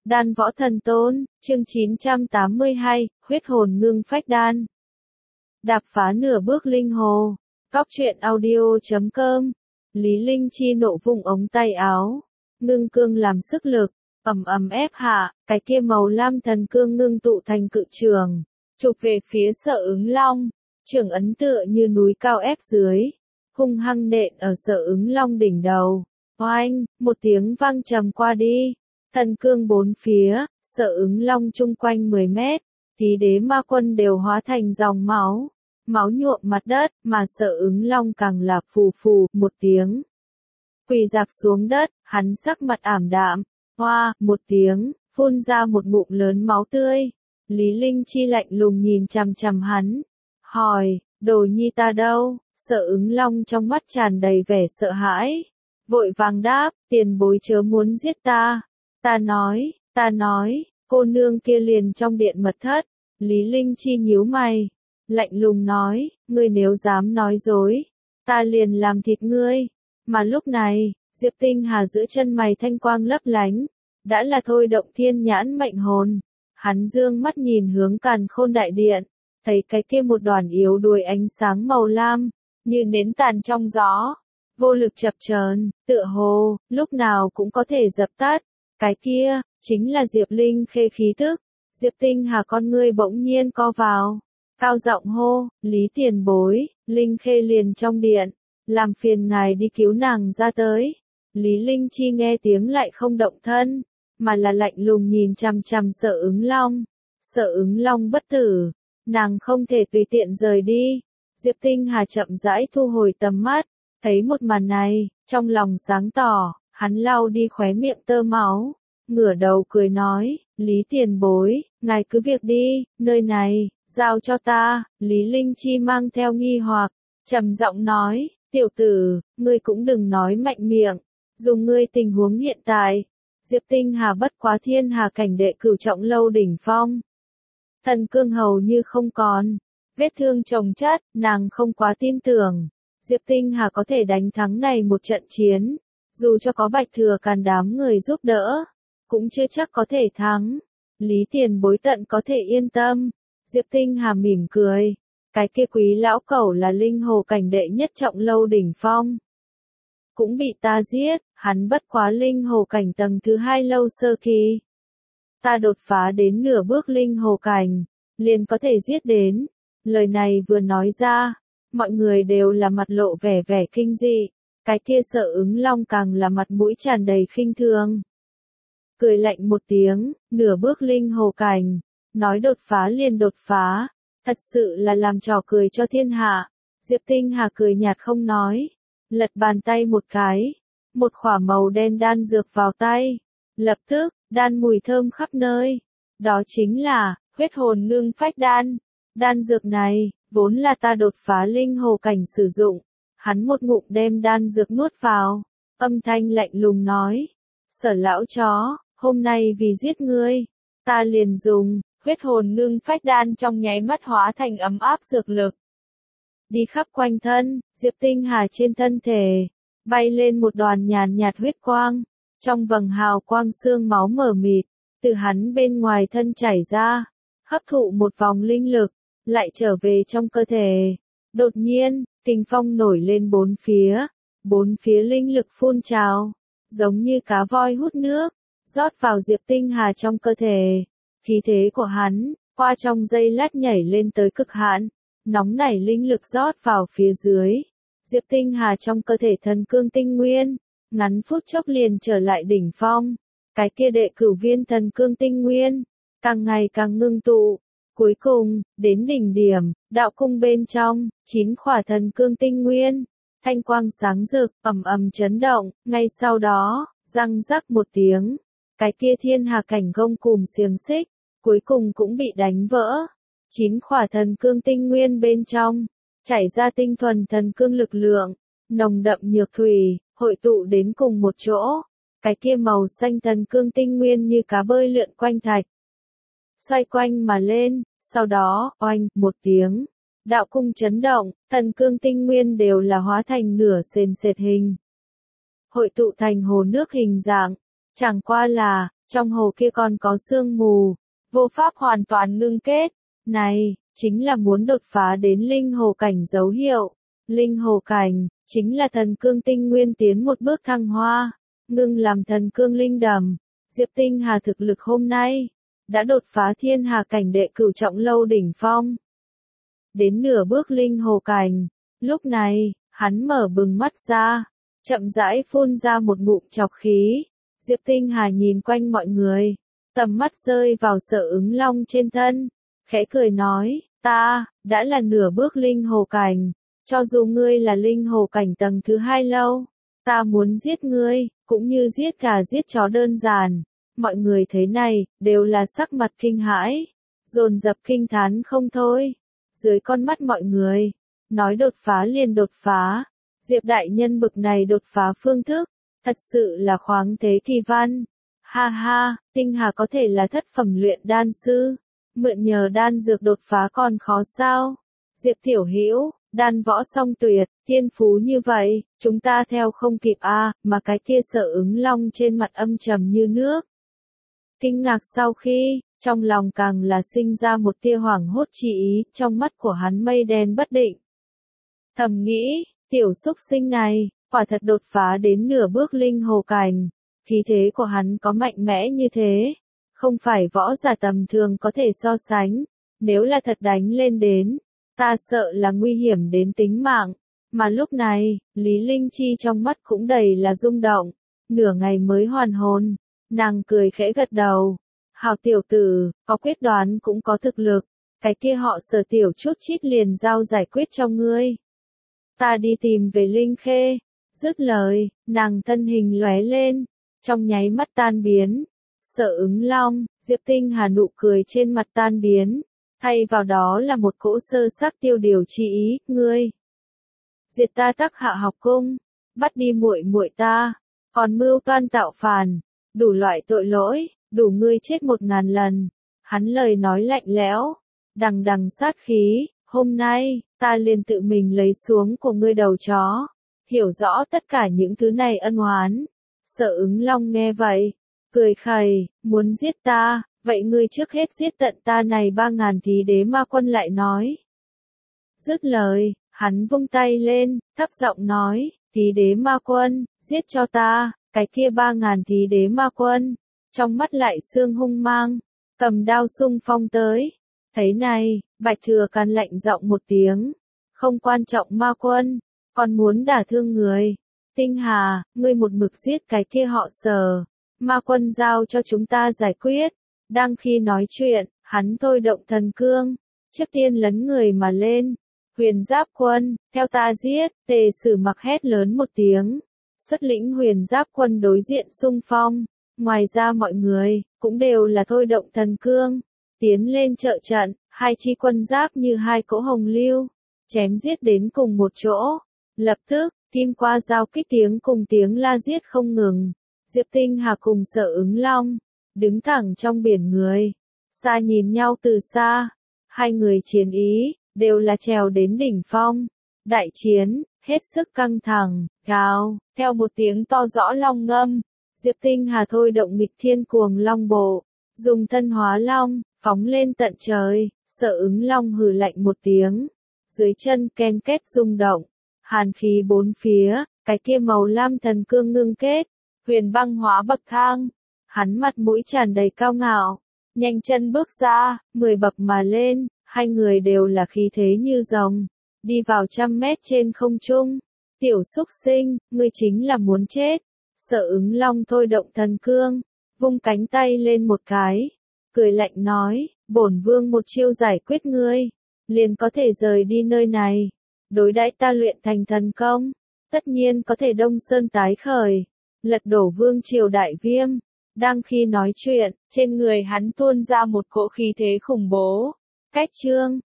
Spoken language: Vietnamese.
Đan võ thần tôn, chương 982, huyết hồn ngưng phách đan. Đạp phá nửa bước linh hồ. Cóc truyện audio.com. Lý Linh Chi nộ vùng ống tay áo. Ngưng cương làm sức lực, ầm ép hạ, cái kia màu lam thần cương ngưng tụ thành cự trường. Chụp về phía Sợ Ứng Long. Trường ấn tựa như núi cao ép dưới. Hung hăng nện ở Sợ Ứng Long đỉnh đầu. Oanh, một tiếng vang trầm qua đi. Thần cương bốn phía, Sợ Ứng Long chung quanh 10 mét, tí đế ma quân đều hóa thành dòng máu. Máu nhuộm mặt đất, mà Sợ Ứng Long càng là phù phù, một tiếng. Quỳ dạp xuống đất, hắn sắc mặt ảm đạm, hoa, một tiếng, phun ra một ngụm lớn máu tươi. Lý Linh Chi lạnh lùng nhìn chằm chằm hắn, hỏi, đồ nhi ta đâu? Sợ Ứng Long trong mắt tràn đầy vẻ sợ hãi, vội vàng đáp, tiền bối chớ muốn giết ta. Ta nói, cô nương kia liền trong điện mật thất. Lý Linh Chi nhíu mày, lạnh lùng nói, ngươi nếu dám nói dối, ta liền làm thịt ngươi. Mà lúc này, Diệp Tinh Hà giữa chân mày thanh quang lấp lánh, đã là thôi động thiên nhãn mệnh hồn. Hắn dương mắt nhìn hướng Càn Khôn đại điện, thấy cái kia một đoàn yếu đuối ánh sáng màu lam, như nến tàn trong gió, vô lực chập chờn, tựa hồ lúc nào cũng có thể dập tắt. Cái kia, chính là Diệp Linh Khê khí tức. Diệp Tinh Hà con ngươi bỗng nhiên co vào, cao giọng hô, Lý tiền bối, Linh Khê liền trong điện, làm phiền ngài đi cứu nàng ra tới. Lý Linh Chi nghe tiếng lại không động thân, mà là lạnh lùng nhìn chằm chằm Sợ Ứng Long. Sợ Ứng Long bất tử, nàng không thể tùy tiện rời đi. Diệp Tinh Hà chậm rãi thu hồi tầm mắt, thấy một màn này, trong lòng sáng tỏ. Hắn lau đi khóe miệng tơ máu, ngửa đầu cười nói, Lý tiền bối, ngài cứ việc đi, nơi này, giao cho ta. Lý Linh Chi mang theo nghi hoặc, trầm giọng nói, tiểu tử, ngươi cũng đừng nói mạnh miệng, dùng ngươi tình huống hiện tại. Diệp Tinh Hà bất quá thiên hà cảnh đệ cửu trọng lâu đỉnh phong. Thần cương hầu như không còn, vết thương chồng chất, nàng không quá tin tưởng. Diệp Tinh Hà có thể đánh thắng này một trận chiến. Dù cho có Bạch Thừa Càn đám người giúp đỡ, cũng chưa chắc có thể thắng. Lý tiền bối tận có thể yên tâm. Diệp Tinh Hà mỉm cười. Cái kia quý lão cẩu là linh hồ cảnh đệ nhất trọng lâu đỉnh phong. Cũng bị ta giết, hắn bất quá linh hồ cảnh tầng thứ 2 lâu sơ kỳ. Ta đột phá đến nửa bước linh hồ cảnh, liền có thể giết đến. Lời này vừa nói ra, mọi người đều là mặt lộ vẻ kinh dị. Cái kia Sợ Ứng Long càng là mặt mũi tràn đầy khinh thường. Cười lạnh một tiếng, nửa bước linh hồ cảnh, nói đột phá liền đột phá, thật sự là làm trò cười cho thiên hạ. Diệp Tinh Hà cười nhạt không nói, lật bàn tay một cái, một khỏa màu đen đan dược vào tay, lập tức, đan mùi thơm khắp nơi. Đó chính là, huyết hồn ngưng phách đan. Đan dược này, vốn là ta đột phá linh hồ cảnh sử dụng. Hắn một ngụm đem đan dược nuốt vào, âm thanh lạnh lùng nói, Sở lão chó, hôm nay vì giết ngươi, ta liền dùng, huyết hồn ngưng phách đan trong nháy mắt hóa thành ấm áp dược lực. Đi khắp quanh thân, Diệp Tinh Hà trên thân thể, bay lên một đoàn nhàn nhạt huyết quang, trong vầng hào quang xương máu mờ mịt, từ hắn bên ngoài thân chảy ra, hấp thụ một vòng linh lực, lại trở về trong cơ thể. Đột nhiên, kình phong nổi lên bốn phía linh lực phun trào, giống như cá voi hút nước, rót vào Diệp Tinh Hà trong cơ thể. Khí thế của hắn, qua trong giây lát nhảy lên tới cực hạn, nóng nảy linh lực rót vào phía dưới. Diệp Tinh Hà trong cơ thể thần cương tinh nguyên, ngắn phút chốc liền trở lại đỉnh phong. Cái kia đệ cửu viên thần cương tinh nguyên, càng ngày càng ngưng tụ. Cuối cùng, đến đỉnh điểm, đạo cung bên trong, 9 khỏa thần cương tinh nguyên, thanh quang sáng rực, ầm chấn động, ngay sau đó, răng rắc một tiếng, cái kia thiên hà cảnh gông cùm xiềng xích, cuối cùng cũng bị đánh vỡ. 9 khỏa thần cương tinh nguyên bên trong, chảy ra tinh thuần thần cương lực lượng, nồng đậm nhược thủy, hội tụ đến cùng một chỗ, cái kia màu xanh thần cương tinh nguyên như cá bơi lượn quanh thạch. Xoay quanh mà lên, sau đó, oanh, một tiếng, đạo cung chấn động, thần cương tinh nguyên đều là hóa thành nửa sền sệt hình. Hội tụ thành hồ nước hình dạng, chẳng qua là, trong hồ kia còn có sương mù, vô pháp hoàn toàn ngưng kết. Này, chính là muốn đột phá đến linh hồ cảnh dấu hiệu. Linh hồ cảnh, chính là thần cương tinh nguyên tiến một bước thăng hoa, ngưng làm thần cương linh đầm. Diệp Tinh Hà thực lực hôm nay, đã đột phá thiên hà cảnh đệ cửu trọng lâu đỉnh phong. Đến nửa bước linh hồ cảnh, lúc này, hắn mở bừng mắt ra, chậm rãi phun ra một ngụm trọc khí. Diệp Tinh Hà nhìn quanh mọi người, tầm mắt rơi vào Sở Ứng Long trên thân, khẽ cười nói, ta, đã là nửa bước linh hồ cảnh, cho dù ngươi là linh hồ cảnh tầng thứ 2 lâu, ta muốn giết ngươi, cũng như giết gà giết chó đơn giản. Mọi người thấy này, đều là sắc mặt kinh hãi, dồn dập kinh thán không thôi. Dưới con mắt mọi người, nói đột phá liền đột phá, Diệp đại nhân bực này đột phá phương thức, thật sự là khoáng thế kỳ văn. Ha ha, Tinh Hà có thể là thất phẩm luyện đan sư, mượn nhờ đan dược đột phá còn khó sao? Diệp Tiểu Hữu, đan võ song tuyệt, thiên phú như vậy, chúng ta theo không kịp a, mà cái kia Sở Ứng Long trên mặt âm trầm như nước. Kinh ngạc sau khi, trong lòng càng là sinh ra một tia hoảng hốt chi ý, trong mắt của hắn mây đen bất định. Thầm nghĩ, tiểu xúc sinh này, quả thật đột phá đến nửa bước linh hồ cảnh, khí thế của hắn có mạnh mẽ như thế, không phải võ giả tầm thường có thể so sánh, nếu là thật đánh lên đến, ta sợ là nguy hiểm đến tính mạng. Mà lúc này, Lý Linh Chi trong mắt cũng đầy là rung động, nửa ngày mới hoàn hồn, nàng cười khẽ gật đầu. Hào tiểu tử, có quyết đoán cũng có thực lực, cái kia họ Sở tiểu chút chít liền giao giải quyết cho ngươi. Ta đi tìm về Linh Khê. Dứt lời, nàng thân hình lóe lên, trong nháy mắt tan biến. Sở Ứng Long, Diệp Tinh Hà nụ cười trên mặt tan biến, thay vào đó là một cỗ sơ sắc tiêu điều chi ý, ngươi diệt ta Tắc Hạ học cung, bắt đi muội muội ta, còn mưu toan tạo phản, đủ loại tội lỗi, đủ ngươi chết 1000 lần. Hắn lời nói lạnh lẽo, đằng đằng sát khí, hôm nay, ta liền tự mình lấy xuống của ngươi đầu chó, hiểu rõ tất cả những thứ này ân oán. Sở Ứng Long nghe vậy, cười khẩy, muốn giết ta, vậy ngươi trước hết giết tận ta này 3000 thí đế ma quân lại nói. Dứt lời, hắn vung tay lên, thấp giọng nói, thí đế ma quân, giết cho ta, cái kia 3000 thí đế ma quân, trong mắt lại sương hung mang, cầm đao xung phong tới. Thấy này, Bạch Thừa Can lạnh giọng một tiếng, không quan trọng ma quân, còn muốn đả thương người. Tinh Hà, ngươi một mực giết cái kia họ Sở, ma quân giao cho chúng ta giải quyết. Đang khi nói chuyện, hắn thôi động thần cương, trước tiên lấn người mà lên. Huyền Giáp quân, theo ta giết. Tề Sử Mặc hét lớn một tiếng, xuất lĩnh Huyền Giáp quân đối diện xung phong. Ngoài ra mọi người, cũng đều là thôi động thần cương, tiến lên trợ trận, hai chi quân giáp như hai cỗ hồng lưu, chém giết đến cùng một chỗ. Lập tức, kim qua giao kích tiếng cùng tiếng la giết không ngừng. Diệp Tinh Hà cùng Sở Ứng Long, đứng thẳng trong biển người, xa nhìn nhau từ xa, hai người chiến ý, đều là trèo đến đỉnh phong. Đại chiến, hết sức căng thẳng, gào, theo một tiếng to rõ long ngâm, Diệp Tinh Hà thôi động nghịch thiên cuồng long bộ, dùng thân hóa long, phóng lên tận trời. Sở Ứng Long hừ lạnh một tiếng, dưới chân ken két rung động, hàn khí bốn phía, cái kia màu lam thần cương ngưng kết, huyền băng hóa bậc thang. Hắn mặt mũi tràn đầy cao ngạo, nhanh chân bước ra, 10 bậc mà lên, hai người đều là khí thế như rồng, đi vào 100 mét trên không trung. Tiểu xúc sinh, ngươi chính là muốn chết. Sở Ứng Long thôi động thần cương, vung cánh tay lên một cái, cười lạnh nói, bổn vương một chiêu giải quyết ngươi, liền có thể rời đi nơi này. Đối đãi ta luyện thành thần công, tất nhiên có thể đông sơn tái khởi, lật đổ vương triều đại viêm. Đang khi nói chuyện, trên người hắn tuôn ra một cỗ khí thế khủng bố. Cách chương